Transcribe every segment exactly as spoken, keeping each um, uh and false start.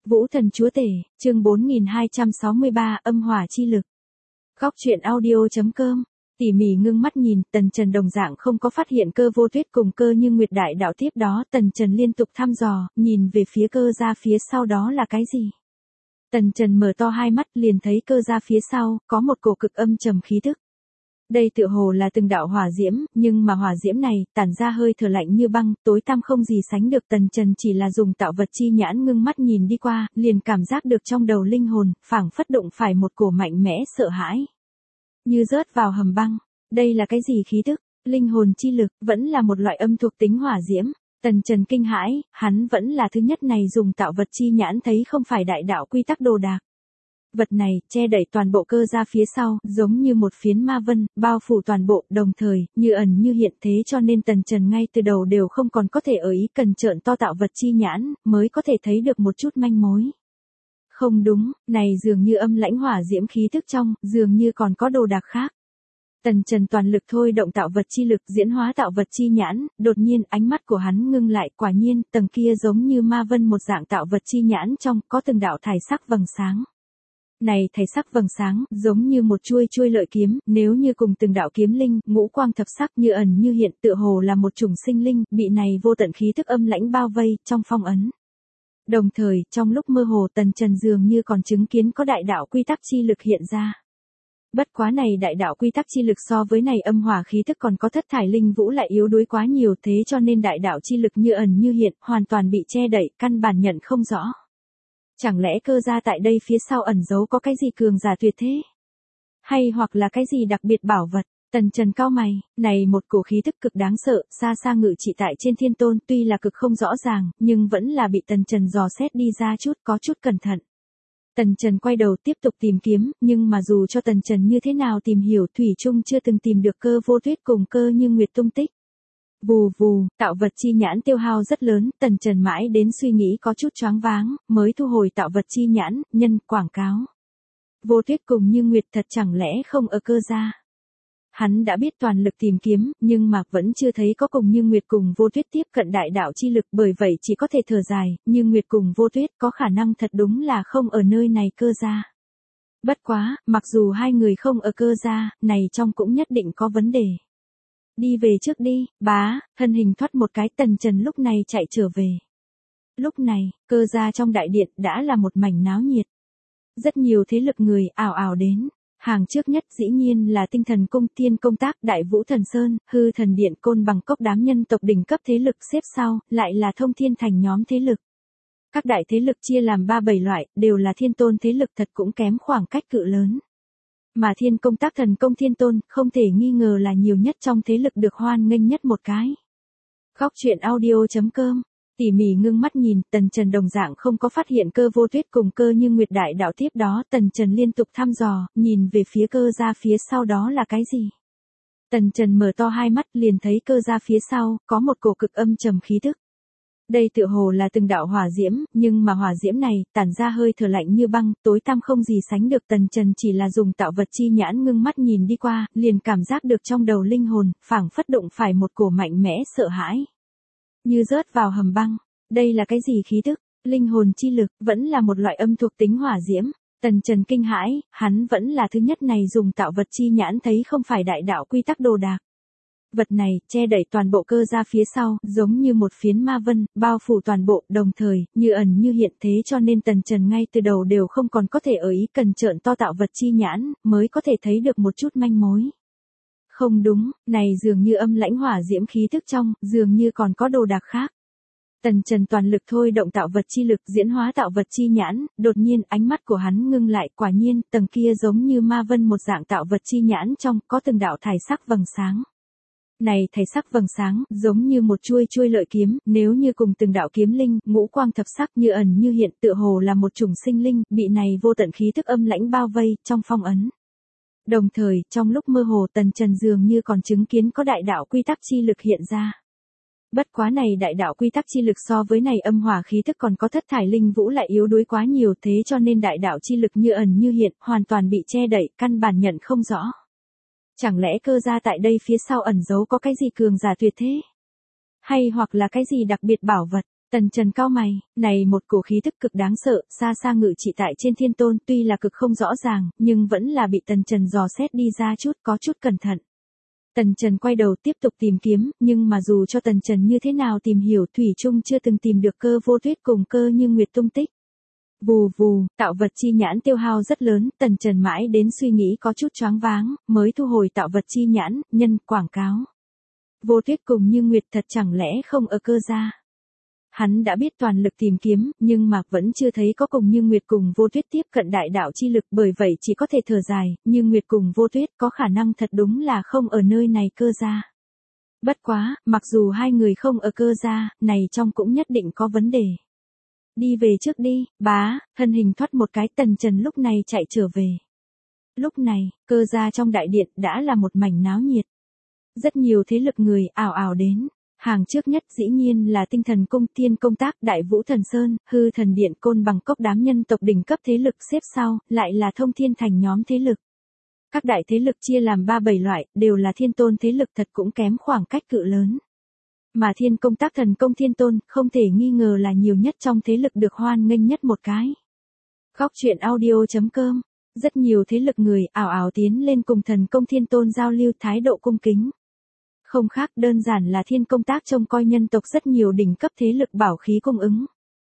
Vũ thần chúa tể, chương bốn nghìn hai trăm sáu mươi ba, âm hỏa chi lực. Góc truyện audio.com. Tỉ mỉ ngưng mắt nhìn, Tần Trần đồng dạng không có phát hiện Cơ Vô Tuyết cùng Cơ Như Nguyệt đại đạo tiếp đó, Tần Trần liên tục thăm dò, nhìn về phía Cơ gia phía sau đó là cái gì? Tần Trần mở to hai mắt liền thấy Cơ gia phía sau, có một cổ cực âm trầm khí tức. Đây tựa hồ là từng đạo hỏa diễm, nhưng mà hỏa diễm này, tản ra hơi thở lạnh như băng, tối tăm không gì sánh được. Tần Trần chỉ là dùng tạo vật chi nhãn ngưng mắt nhìn đi qua, liền cảm giác được trong đầu linh hồn, phảng phất đụng phải một cổ mạnh mẽ sợ hãi. Như rớt vào hầm băng, đây là cái gì khí tức, linh hồn chi lực, vẫn là một loại âm thuộc tính hỏa diễm. Tần Trần kinh hãi, hắn vẫn là thứ nhất này dùng tạo vật chi nhãn thấy không phải đại đạo quy tắc đồ đạc. Vật này, che đẩy toàn bộ Cơ gia phía sau, giống như một phiến ma vân, bao phủ toàn bộ, đồng thời, như ẩn như hiện thế cho nên Tần Trần ngay từ đầu đều không còn có thể ở ý cần trợn to tạo vật chi nhãn, mới có thể thấy được một chút manh mối. Không đúng, này dường như âm lãnh hỏa diễm khí thức trong, dường như còn có đồ đạc khác. Tần Trần toàn lực thôi động tạo vật chi lực diễn hóa tạo vật chi nhãn, đột nhiên ánh mắt của hắn ngưng lại, quả nhiên, tầng kia giống như ma vân một dạng tạo vật chi nhãn trong, có từng đạo thải sắc vầng sáng. Này thảy sắc vầng sáng, giống như một chuôi chuôi lợi kiếm, nếu như cùng từng đạo kiếm linh, ngũ quang thập sắc như ẩn như hiện, tựa hồ là một chủng sinh linh, bị này vô tận khí thức âm lãnh bao vây, trong phong ấn. Đồng thời, trong lúc mơ hồ Tần Trần dường như còn chứng kiến có đại đạo quy tắc chi lực hiện ra. Bất quá này đại đạo quy tắc chi lực so với này âm hỏa khí thức còn có thất thải linh vũ lại yếu đuối quá nhiều, thế cho nên đại đạo chi lực như ẩn như hiện, hoàn toàn bị che đậy, căn bản nhận không rõ. Chẳng lẽ Cơ gia tại đây phía sau ẩn giấu có cái gì cường giả tuyệt thế? Hay hoặc là cái gì đặc biệt bảo vật? Tần Trần cau mày, này một cổ khí tức cực đáng sợ, xa xa ngự trị tại trên thiên tôn, tuy là cực không rõ ràng, nhưng vẫn là bị Tần Trần dò xét đi ra chút, có chút cẩn thận. Tần Trần quay đầu tiếp tục tìm kiếm, nhưng mà dù cho Tần Trần như thế nào tìm hiểu, thủy chung chưa từng tìm được Cơ Vô Tuyết cùng Cơ Như Nguyệt tung tích. Vù vù, tạo vật chi nhãn tiêu hao rất lớn, Tần Trần mãi đến suy nghĩ có chút choáng váng, mới thu hồi tạo vật chi nhãn, nhân quảng cáo. Vô Tuyết cùng Như Nguyệt thật chẳng lẽ không ở Cơ gia? Hắn đã biết toàn lực tìm kiếm, nhưng mà vẫn chưa thấy có cùng Như Nguyệt cùng Vô Tuyết tiếp cận đại đạo chi lực, bởi vậy chỉ có thể thở dài, Như Nguyệt cùng Vô Tuyết có khả năng thật đúng là không ở nơi này Cơ gia. Bất quá, mặc dù hai người không ở Cơ gia, này trong cũng nhất định có vấn đề. Đi về trước đi, bá, thân hình thoát một cái, Tần Trần lúc này chạy trở về. Lúc này, Cơ gia trong đại điện đã là một mảnh náo nhiệt. Rất nhiều thế lực người ào ào đến. Hàng trước nhất dĩ nhiên là Tinh Thần Cung, Thiên Công Tác, Đại Vũ Thần Sơn, Hư Thần Điện, Côn Bằng Cốc đám nhân tộc đỉnh cấp thế lực, xếp sau, lại là Thông Thiên Thành nhóm thế lực. Các đại thế lực chia làm ba bảy loại, đều là thiên tôn thế lực, thật cũng kém khoảng cách cự lớn. Mà Thiên Công Tác Thần Công Thiên Tôn, không thể nghi ngờ là nhiều nhất trong thế lực được hoan nghênh nhất một cái. Góc truyện audio.com. Tỉ mỉ ngưng mắt nhìn, Tần Trần đồng dạng không có phát hiện Cơ Vô Tuyết cùng Cơ Như Nguyệt đại đạo tiếp đó, Tần Trần liên tục thăm dò, nhìn về phía Cơ gia phía sau đó là cái gì? Tần Trần mở to hai mắt liền thấy Cơ gia phía sau, có một cổ cực âm trầm khí tức. Đây tựa hồ là từng đạo hỏa diễm, nhưng mà hỏa diễm này, tản ra hơi thở lạnh như băng, tối tăm không gì sánh được. Tần Trần chỉ là dùng tạo vật chi nhãn ngưng mắt nhìn đi qua, liền cảm giác được trong đầu linh hồn, phảng phất đụng phải một cổ mạnh mẽ sợ hãi. Như rớt vào hầm băng, đây là cái gì khí tức, linh hồn chi lực, vẫn là một loại âm thuộc tính hỏa diễm. Tần Trần kinh hãi, hắn vẫn là thứ nhất này dùng tạo vật chi nhãn thấy không phải đại đạo quy tắc đồ đạc. Vật này, che đẩy toàn bộ Cơ gia phía sau, giống như một phiến ma vân, bao phủ toàn bộ, đồng thời, như ẩn như hiện thế cho nên Tần Trần ngay từ đầu đều không còn có thể ở ý cần trợn to tạo vật chi nhãn, mới có thể thấy được một chút manh mối. Không đúng, này dường như âm lãnh hỏa diễm khí thức trong, dường như còn có đồ đạc khác. Tần Trần toàn lực thôi động tạo vật chi lực diễn hóa tạo vật chi nhãn, đột nhiên ánh mắt của hắn ngưng lại, quả nhiên, tầng kia giống như ma vân một dạng tạo vật chi nhãn trong, có từng đạo thải sắc vầng sáng. Này thảy sắc vầng sáng, giống như một chuôi chuôi lợi kiếm, nếu như cùng từng đạo kiếm linh, ngũ quang thập sắc như ẩn như hiện, tựa hồ là một chủng sinh linh, bị này vô tận khí thức âm lãnh bao vây, trong phong ấn. Đồng thời, trong lúc mơ hồ Tần Trần dường như còn chứng kiến có đại đạo quy tắc chi lực hiện ra. Bất quá này đại đạo quy tắc chi lực so với này âm hỏa khí thức còn có thất thải linh vũ lại yếu đuối quá nhiều, thế cho nên đại đạo chi lực như ẩn như hiện, hoàn toàn bị che đậy, căn bản nhận không rõ. Chẳng lẽ Cơ gia tại đây phía sau ẩn giấu có cái gì cường giả tuyệt thế? Hay hoặc là cái gì đặc biệt bảo vật? Tần Trần cau mày, này một cổ khí tức cực đáng sợ, xa xa ngự trị tại trên thiên tôn, tuy là cực không rõ ràng, nhưng vẫn là bị Tần Trần dò xét đi ra chút, có chút cẩn thận. Tần Trần quay đầu tiếp tục tìm kiếm, nhưng mà dù cho Tần Trần như thế nào tìm hiểu, thủy chung chưa từng tìm được Cơ Vô Tuyết cùng Cơ Như Nguyệt tung tích. Vù vù, tạo vật chi nhãn tiêu hao rất lớn, Tần Trần mãi đến suy nghĩ có chút choáng váng, mới thu hồi tạo vật chi nhãn, nhân quảng cáo. Vô Tuyết cùng Như Nguyệt thật chẳng lẽ không ở Cơ gia? Hắn đã biết toàn lực tìm kiếm, nhưng mà vẫn chưa thấy có cùng Như Nguyệt cùng Vô Tuyết tiếp cận đại đạo chi lực, bởi vậy chỉ có thể thở dài, Như Nguyệt cùng Vô Tuyết có khả năng thật đúng là không ở nơi này Cơ gia. Bất quá, mặc dù hai người không ở Cơ gia, này trong cũng nhất định có vấn đề. Đi về trước đi, bá, thân hình thoát một cái, Tần Trần lúc này chạy trở về. Lúc này, Cơ gia trong đại điện đã là một mảnh náo nhiệt. Rất nhiều thế lực người ào ào đến. Hàng trước nhất dĩ nhiên là Tinh Thần Cung, Thiên Công Tác, Đại Vũ Thần Sơn, Hư Thần Điện, Côn Bằng Cốc đám nhân tộc đỉnh cấp thế lực, xếp sau, lại là Thông Thiên Thành nhóm thế lực. Các đại thế lực chia làm ba bảy loại, đều là thiên tôn thế lực, thật cũng kém khoảng cách cự lớn. Mà Thiên Công Tác Thần Công Thiên Tôn, không thể nghi ngờ là nhiều nhất trong thế lực được hoan nghênh nhất một cái. Góc truyện audio chấm com, rất nhiều thế lực người ảo ảo tiến lên cùng Thần Công Thiên Tôn giao lưu, thái độ cung kính. Không khác đơn giản là Thiên Công Tác trông coi nhân tộc rất nhiều đỉnh cấp thế lực bảo khí cung ứng.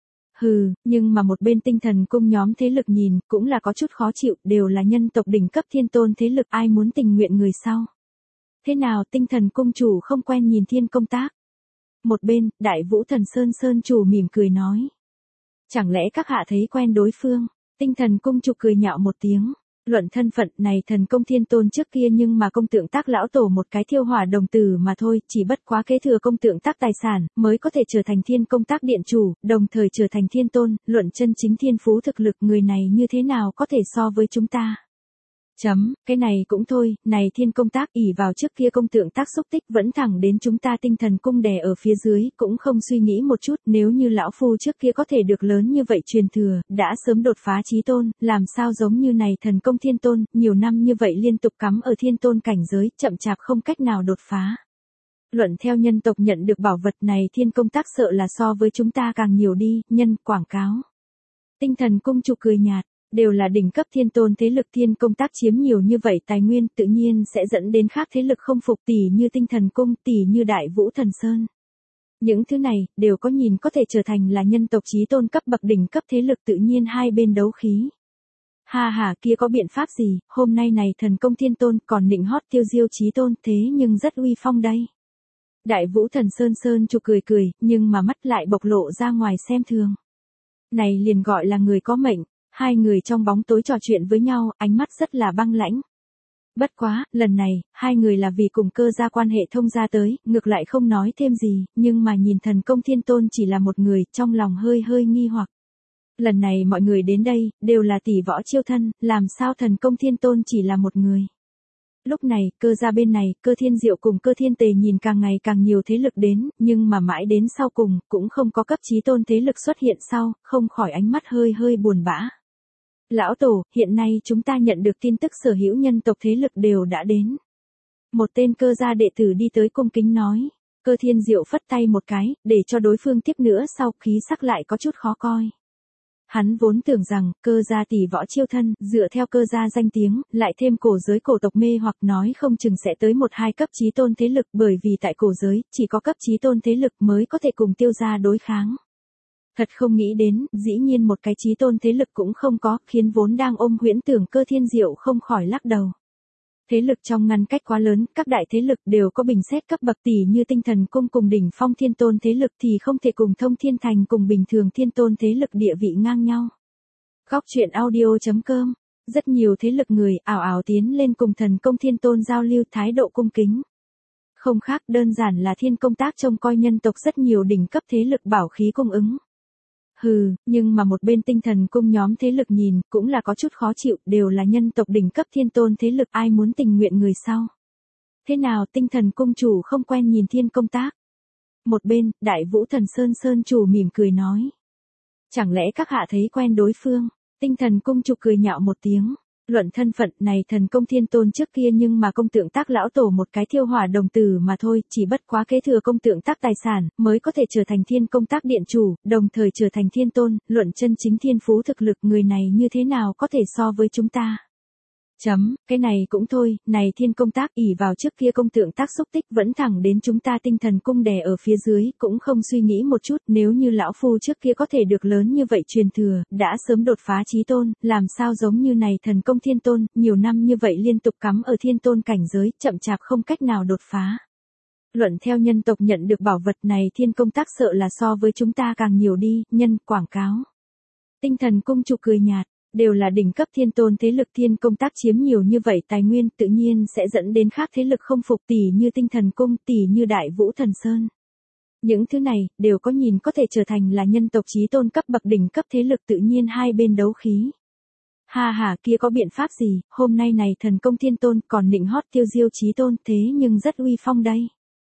Hừ, nhưng mà một bên Tinh Thần Cung nhóm thế lực nhìn, cũng là có chút khó chịu, đều là nhân tộc đỉnh cấp thiên tôn thế lực, ai muốn tình nguyện người sau. Thế nào Tinh Thần Cung chủ không quen nhìn Thiên Công Tác? Một bên, Đại Vũ Thần Sơn Sơn chủ mỉm cười nói. Chẳng lẽ các hạ thấy quen đối phương? Tinh Thần Cung chủ cười nhạo một tiếng. Luận thân phận này Thần Công Thiên Tôn trước kia nhưng mà Công Tượng Tác lão tổ một cái thiêu hỏa đồng tử mà thôi, chỉ bất quá kế thừa Công Tượng Tác tài sản, mới có thể trở thành Thiên Công Tác điện chủ, đồng thời trở thành thiên tôn, luận chân chính thiên phú thực lực, người này như thế nào có thể so với chúng ta. Chấm, cái này cũng thôi, này Thiên Công Tác ỷ vào trước kia Công Tượng Tác xúc tích vẫn thẳng đến chúng ta Tinh Thần Cung đè ở phía dưới, cũng không suy nghĩ một chút, nếu như lão phu trước kia có thể được lớn như vậy truyền thừa, đã sớm đột phá chí tôn, làm sao giống như này Thần Công Thiên Tôn, nhiều năm như vậy liên tục cắm ở thiên tôn cảnh giới, chậm chạp không cách nào đột phá. Luận theo nhân tộc nhận được bảo vật này Thiên Công Tác sợ là so với chúng ta càng nhiều đi, nhân quảng cáo. Tinh Thần Cung chủ cười nhạt. Đều là đỉnh cấp thiên tôn thế lực, Thiên Công Tác chiếm nhiều như vậy tài nguyên, tự nhiên sẽ dẫn đến khác thế lực không phục, tỷ như Tinh Thần Cung, tỷ như Đại Vũ Thần Sơn. Những thứ này, đều có nhìn có thể trở thành là nhân tộc chí tôn cấp bậc đỉnh cấp thế lực, tự nhiên hai bên đấu khí. Ha ha, kia có biện pháp gì, hôm nay này Thần Công Thiên Tôn còn nịnh hót tiêu diêu chí tôn, thế nhưng rất uy phong đây. Đại Vũ Thần Sơn Sơn chủ cười cười, nhưng mà mắt lại bộc lộ ra ngoài xem thường. Này liền gọi là người có mệnh. Hai người trong bóng tối trò chuyện với nhau, ánh mắt rất là băng lãnh. Bất quá, lần này, hai người là vì cùng Cơ gia quan hệ thông gia tới, ngược lại không nói thêm gì, nhưng mà nhìn Thần Công Thiên Tôn chỉ là một người, trong lòng hơi hơi nghi hoặc. Lần này mọi người đến đây, đều là tỷ võ chiêu thân, làm sao Thần Công Thiên Tôn chỉ là một người. Lúc này, Cơ gia bên này, Cơ Thiên Diệu cùng Cơ Thiên Tề nhìn càng ngày càng nhiều thế lực đến, nhưng mà mãi đến sau cùng, cũng không có cấp chí tôn thế lực xuất hiện sau, không khỏi ánh mắt hơi hơi buồn bã. Lão Tổ, hiện nay chúng ta nhận được tin tức sở hữu nhân tộc thế lực đều đã đến. Một tên Cơ gia đệ tử đi tới cung kính nói. Cơ Thiên Diệu phất tay một cái, để cho đối phương tiếp nữa, sau khí sắc lại có chút khó coi. Hắn vốn tưởng rằng, Cơ gia tỷ võ chiêu thân, dựa theo Cơ gia danh tiếng, lại thêm cổ giới cổ tộc mê hoặc nói không chừng sẽ tới một hai cấp chí tôn thế lực, bởi vì tại cổ giới, chỉ có cấp chí tôn thế lực mới có thể cùng Tiêu gia đối kháng. Thật không nghĩ đến, dĩ nhiên một cái chí tôn thế lực cũng không có, khiến vốn đang ôm huyễn tưởng Cơ Thiên Diệu không khỏi lắc đầu. Thế lực trong ngăn cách quá lớn, các đại thế lực đều có bình xét cấp bậc, tỷ như Tinh Thần Cung cùng đỉnh phong thiên tôn thế lực thì không thể cùng Thông Thiên Thành cùng bình thường thiên tôn thế lực địa vị ngang nhau. Góc truyện audio chấm com, rất nhiều thế lực người ảo ảo tiến lên cùng Thần Công Thiên Tôn giao lưu, thái độ cung kính. Không khác đơn giản là Thiên Công Tác trông coi nhân tộc rất nhiều đỉnh cấp thế lực bảo khí cung ứng. Hừ, nhưng mà một bên Tinh Thần Cung nhóm thế lực nhìn, cũng là có chút khó chịu, đều là nhân tộc đỉnh cấp thiên tôn thế lực, ai muốn tình nguyện người sau. Thế nào Tinh Thần Cung chủ không quen nhìn Thiên Công Tác? Một bên, Đại Vũ Thần Sơn Sơn chủ mỉm cười nói. Chẳng lẽ các hạ thấy quen đối phương? Tinh Thần Cung chủ cười nhạo một tiếng. Luận thân phận này thần công thiên tôn trước kia nhưng mà công tượng tác lão tổ một cái thiêu hỏa đồng tử mà thôi, chỉ bất quá kế thừa công tượng tác tài sản, mới có thể trở thành thiên công tác điện chủ, đồng thời trở thành thiên tôn, luận chân chính thiên phú thực lực người này như thế nào có thể so với chúng ta. Chấm, cái này cũng thôi, này thiên công tác ỷ vào trước kia công tượng tác xúc tích vẫn thẳng đến chúng ta tinh thần cung đè ở phía dưới, cũng không suy nghĩ một chút, nếu như lão phu trước kia có thể được lớn như vậy truyền thừa, đã sớm đột phá chí tôn, làm sao giống như này thần công thiên tôn, nhiều năm như vậy liên tục cắm ở thiên tôn cảnh giới, chậm chạp không cách nào đột phá. Luận theo nhân tộc nhận được bảo vật này thiên công tác sợ là so với chúng ta càng nhiều đi, nhân, quảng cáo. Tinh thần cung chủ cười nhạt. Đều là đỉnh cấp thiên tôn thế lực thiên công tác chiếm nhiều như vậy tài nguyên tự nhiên sẽ dẫn đến khác thế lực không phục tỷ như tinh thần cung tỷ như đại vũ thần sơn. Những thứ này đều có nhìn có thể trở thành là nhân tộc chí tôn cấp bậc đỉnh cấp thế lực tự nhiên hai bên đấu khí. Ha ha kia có biện pháp gì, hôm nay này thần công thiên tôn còn nịnh hót tiêu diêu chí tôn thế nhưng rất uy phong đây.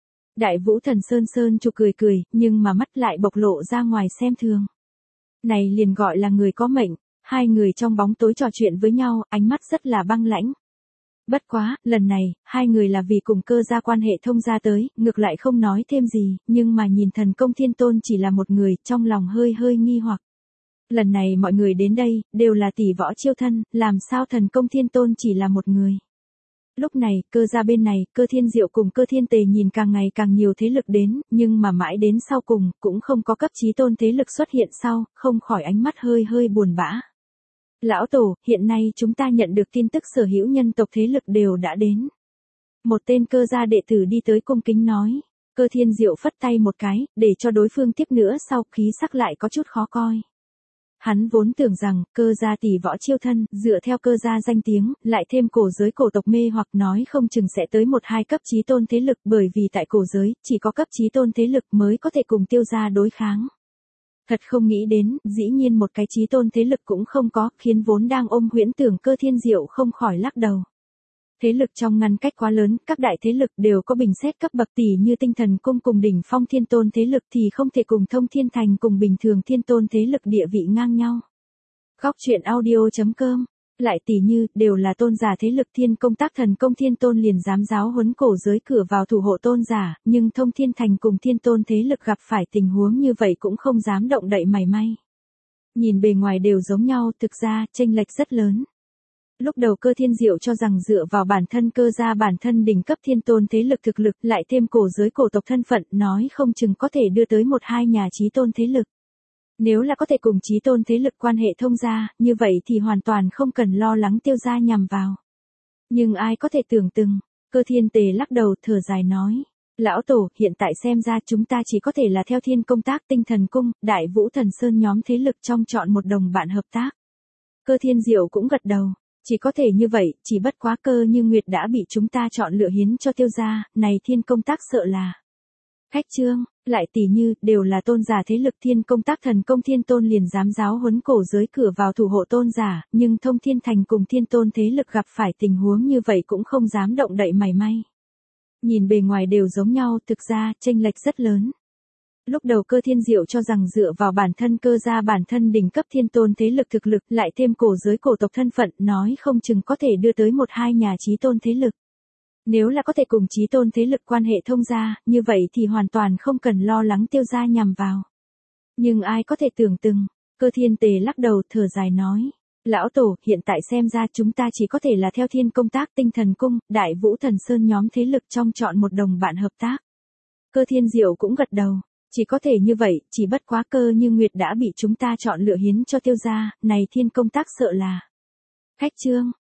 Đại vũ thần sơn sơn chủ cười cười nhưng mà mắt lại bộc lộ ra ngoài xem thường. Này liền gọi là người có mệnh. Hai người trong bóng tối trò chuyện với nhau, ánh mắt rất là băng lãnh. Bất quá, lần này, hai người là vì cùng cơ gia quan hệ thông gia tới, ngược lại không nói thêm gì, nhưng mà nhìn thần công thiên tôn chỉ là một người, trong lòng hơi hơi nghi hoặc. Lần này mọi người đến đây, đều là tỷ võ chiêu thân, làm sao thần công thiên tôn chỉ là một người. Lúc này, cơ gia bên này, cơ thiên diệu cùng cơ thiên tề nhìn càng ngày càng nhiều thế lực đến, nhưng mà mãi đến sau cùng, cũng không có cấp chí tôn thế lực xuất hiện sau, không khỏi ánh mắt hơi hơi buồn bã. Lão tổ, hiện nay chúng ta nhận được tin tức sở hữu nhân tộc thế lực đều đã đến. Một tên cơ gia đệ tử đi tới cung kính nói. Cơ thiên diệu phất tay một cái, để cho đối phương tiếp nữa sau khí sắc lại có chút khó coi. Hắn vốn tưởng rằng, cơ gia tỷ võ chiêu thân, dựa theo cơ gia danh tiếng, lại thêm cổ giới cổ tộc mê hoặc nói không chừng sẽ tới một hai cấp chí tôn thế lực bởi vì tại cổ giới, chỉ có cấp chí tôn thế lực mới có thể cùng tiêu gia đối kháng. Thật không nghĩ đến, dĩ nhiên một cái chí tôn thế lực cũng không có, khiến vốn đang ôm huyễn tưởng cơ thiên diệu không khỏi lắc đầu. Thế lực trong ngăn cách quá lớn, các đại thế lực đều có bình xét cấp bậc tỷ như tinh thần cung cùng đỉnh phong thiên tôn thế lực thì không thể cùng thông thiên thành cùng bình thường thiên tôn thế lực địa vị ngang nhau. Góc truyện audio chấm com Lại tỷ như, đều là tôn giả thế lực thiên công tác thần công thiên tôn liền dám giáo huấn cổ giới cửa vào thủ hộ tôn giả, nhưng thông thiên thành cùng thiên tôn thế lực gặp phải tình huống như vậy cũng không dám động đậy mảy may. Nhìn bề ngoài đều giống nhau, thực ra, chênh lệch rất lớn. Lúc đầu cơ thiên diệu cho rằng dựa vào bản thân cơ gia bản thân đỉnh cấp thiên tôn thế lực thực lực lại thêm cổ giới cổ tộc thân phận nói không chừng có thể đưa tới một hai nhà chí tôn thế lực. Nếu là có thể cùng chí tôn thế lực quan hệ thông gia, như vậy thì hoàn toàn không cần lo lắng tiêu gia nhằm vào. Nhưng ai có thể tưởng từng, cơ thiên tề lắc đầu thở dài nói. Lão tổ, hiện tại xem ra chúng ta chỉ có thể là theo thiên công tác tinh thần cung, đại vũ thần sơn nhóm thế lực trong chọn một đồng bạn hợp tác. Cơ thiên diệu cũng gật đầu. Chỉ có thể như vậy, chỉ bất quá cơ như Nguyệt đã bị chúng ta chọn lựa hiến cho tiêu gia, này thiên công tác sợ là. Khách trương, lại tỷ như, đều là tôn giả thế lực thiên công tác thần công thiên tôn liền dám giáo huấn cổ giới cửa vào thủ hộ tôn giả, nhưng thông thiên thành cùng thiên tôn thế lực gặp phải tình huống như vậy cũng không dám động đậy mảy may. Nhìn bề ngoài đều giống nhau, thực ra, chênh lệch rất lớn. Lúc đầu cơ thiên diệu cho rằng dựa vào bản thân cơ gia bản thân đỉnh cấp thiên tôn thế lực thực lực lại thêm cổ giới cổ tộc thân phận nói không chừng có thể đưa tới một hai nhà chí tôn thế lực. Nếu là có thể cùng chí tôn thế lực quan hệ thông gia, như vậy thì hoàn toàn không cần lo lắng tiêu gia nhằm vào. Nhưng ai có thể tưởng từng, cơ thiên tề lắc đầu thở dài nói. Lão tổ, hiện tại xem ra chúng ta chỉ có thể là theo thiên công tác tinh thần cung, đại vũ thần sơn nhóm thế lực trong chọn một đồng bạn hợp tác. Cơ thiên diệu cũng gật đầu. Chỉ có thể như vậy, chỉ bất quá cơ như Nguyệt đã bị chúng ta chọn lựa hiến cho tiêu gia, này thiên công tác sợ là. Khách trương,